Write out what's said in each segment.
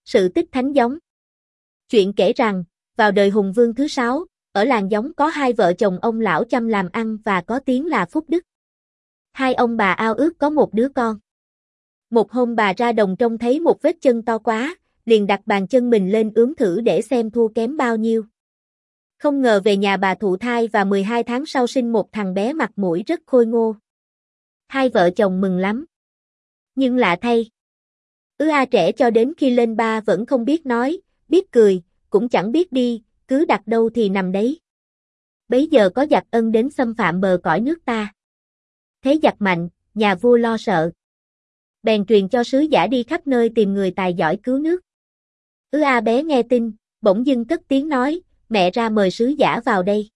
Sự tích thánh giống. Chuyện kể rằng, vào đời Hùng Vương thứ 6, ở làng giống có hai vợ chồng ông lão chăm làm ăn và có tiếng là phúc đức. Hai ông bà ao ước có một đứa con. Một hôm bà ra đồng trông thấy một vết chân to quá, liền đặt bàn chân mình lên ướm thử để xem thua kém bao nhiêu. Không ngờ về nhà bà thụ thai và 12 tháng sau sinh một thằng bé mặt mũi rất khôi ngô. Hai vợ chồng mừng lắm. Nhưng lạ thay, trẻ cho đến khi lên ba vẫn không biết nói, biết cười, cũng chẳng biết đi, cứ đặt đâu thì nằm đấy. Bấy giờ có giặc Ân đến xâm phạm bờ cõi nước ta. Thế giặc mạnh, nhà vua lo sợ. Bèn truyền cho sứ giả đi khắp nơi tìm người tài giỏi cứu nước. Bé nghe tin, bỗng dưng cất tiếng nói, mẹ ra mời sứ giả vào đây.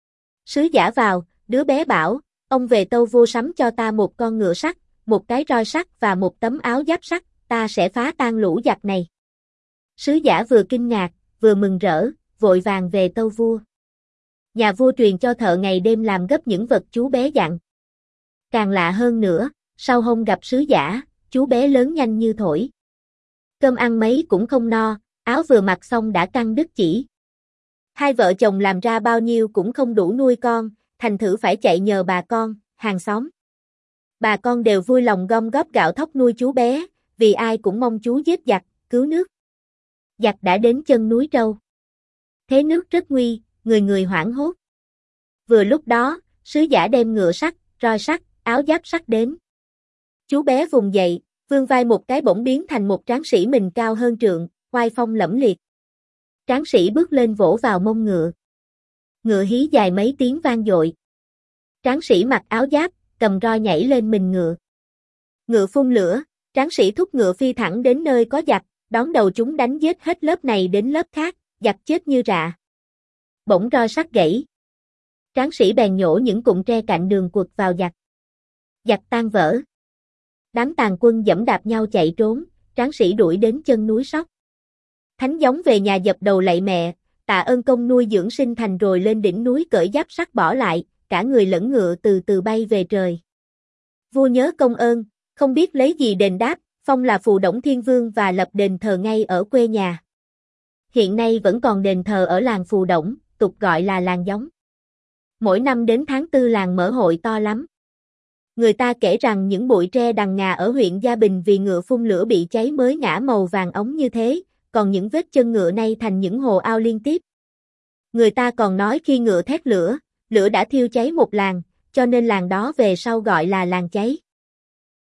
Sứ giả vào, đứa bé bảo, ông về tâu vua sắm cho ta một con ngựa sắt, một cái roi sắt và một tấm áo giáp sắt, ta sẽ phá tan lũ giặc này. Sứ giả vừa kinh ngạc, vừa mừng rỡ, vội vàng về tâu vua. Nhà vua truyền cho thợ ngày đêm làm gấp những vật chú bé dặn. Càng lạ hơn nữa, sau hôm gặp sứ giả, chú bé lớn nhanh như thổi. Cơm ăn mấy cũng không no, áo vừa mặc xong đã căng đứt chỉ. Hai vợ chồng làm ra bao nhiêu cũng không đủ nuôi con, thành thử phải chạy nhờ bà con, hàng xóm. Bà con đều vui lòng gom góp gạo thóc nuôi chú bé, vì ai cũng mong chú giết giặc, cứu nước. Giặc đã đến chân núi Trâu. Thế nước rất nguy, người người hoảng hốt. Vừa lúc đó, sứ giả đem ngựa sắt, roi sắt, áo giáp sắt đến. Chú bé vùng dậy, vươn vai một cái bỗng biến thành một tráng sĩ mình cao hơn trượng, oai phong lẫm liệt. Tráng sĩ bước lên vỗ vào mông ngựa. Ngựa hí dài mấy tiếng vang dội. Tráng sĩ mặc áo giáp, cầm roi nhảy lên mình ngựa. Ngựa phun lửa, tráng sĩ thúc ngựa phi thẳng đến nơi có giặc, đón đầu chúng đánh giết hết lớp này đến lớp khác, giặc chết như rạ. Bỗng roi sắt gãy. Tráng sĩ bèn nhổ những cụm tre cạnh đường quật vào giặc. Giặc tan vỡ. Đám tàn quân giẫm đạp nhau chạy trốn, tráng sĩ đuổi đến chân núi Sóc. Thánh giống về nhà dập đầu lạy mẹ, tạ ơn công nuôi dưỡng sinh thành rồi lên đỉnh núi cởi giáp sắt bỏ lại, cả người lẫn ngựa từ từ bay về trời. Vua nhớ công ơn, không biết lấy gì đền đáp, phong là Phù Đổng Thiên Vương và lập đền thờ ngay ở quê nhà. Hiện nay vẫn còn đền thờ ở làng Phù Đổng, tục gọi là làng giống. Mỗi năm đến tháng 4 làng mở hội to lắm. Người ta kể rằng những bụi tre đằng ngà ở huyện Gia Bình vì ngựa phun lửa bị cháy mới ngã màu vàng óng như thế, còn những vết chân ngựa nay thành những hồ ao liên tiếp. Người ta còn nói khi ngựa thét lửa, lửa đã thiêu cháy một làng, cho nên làng đó về sau gọi là làng cháy.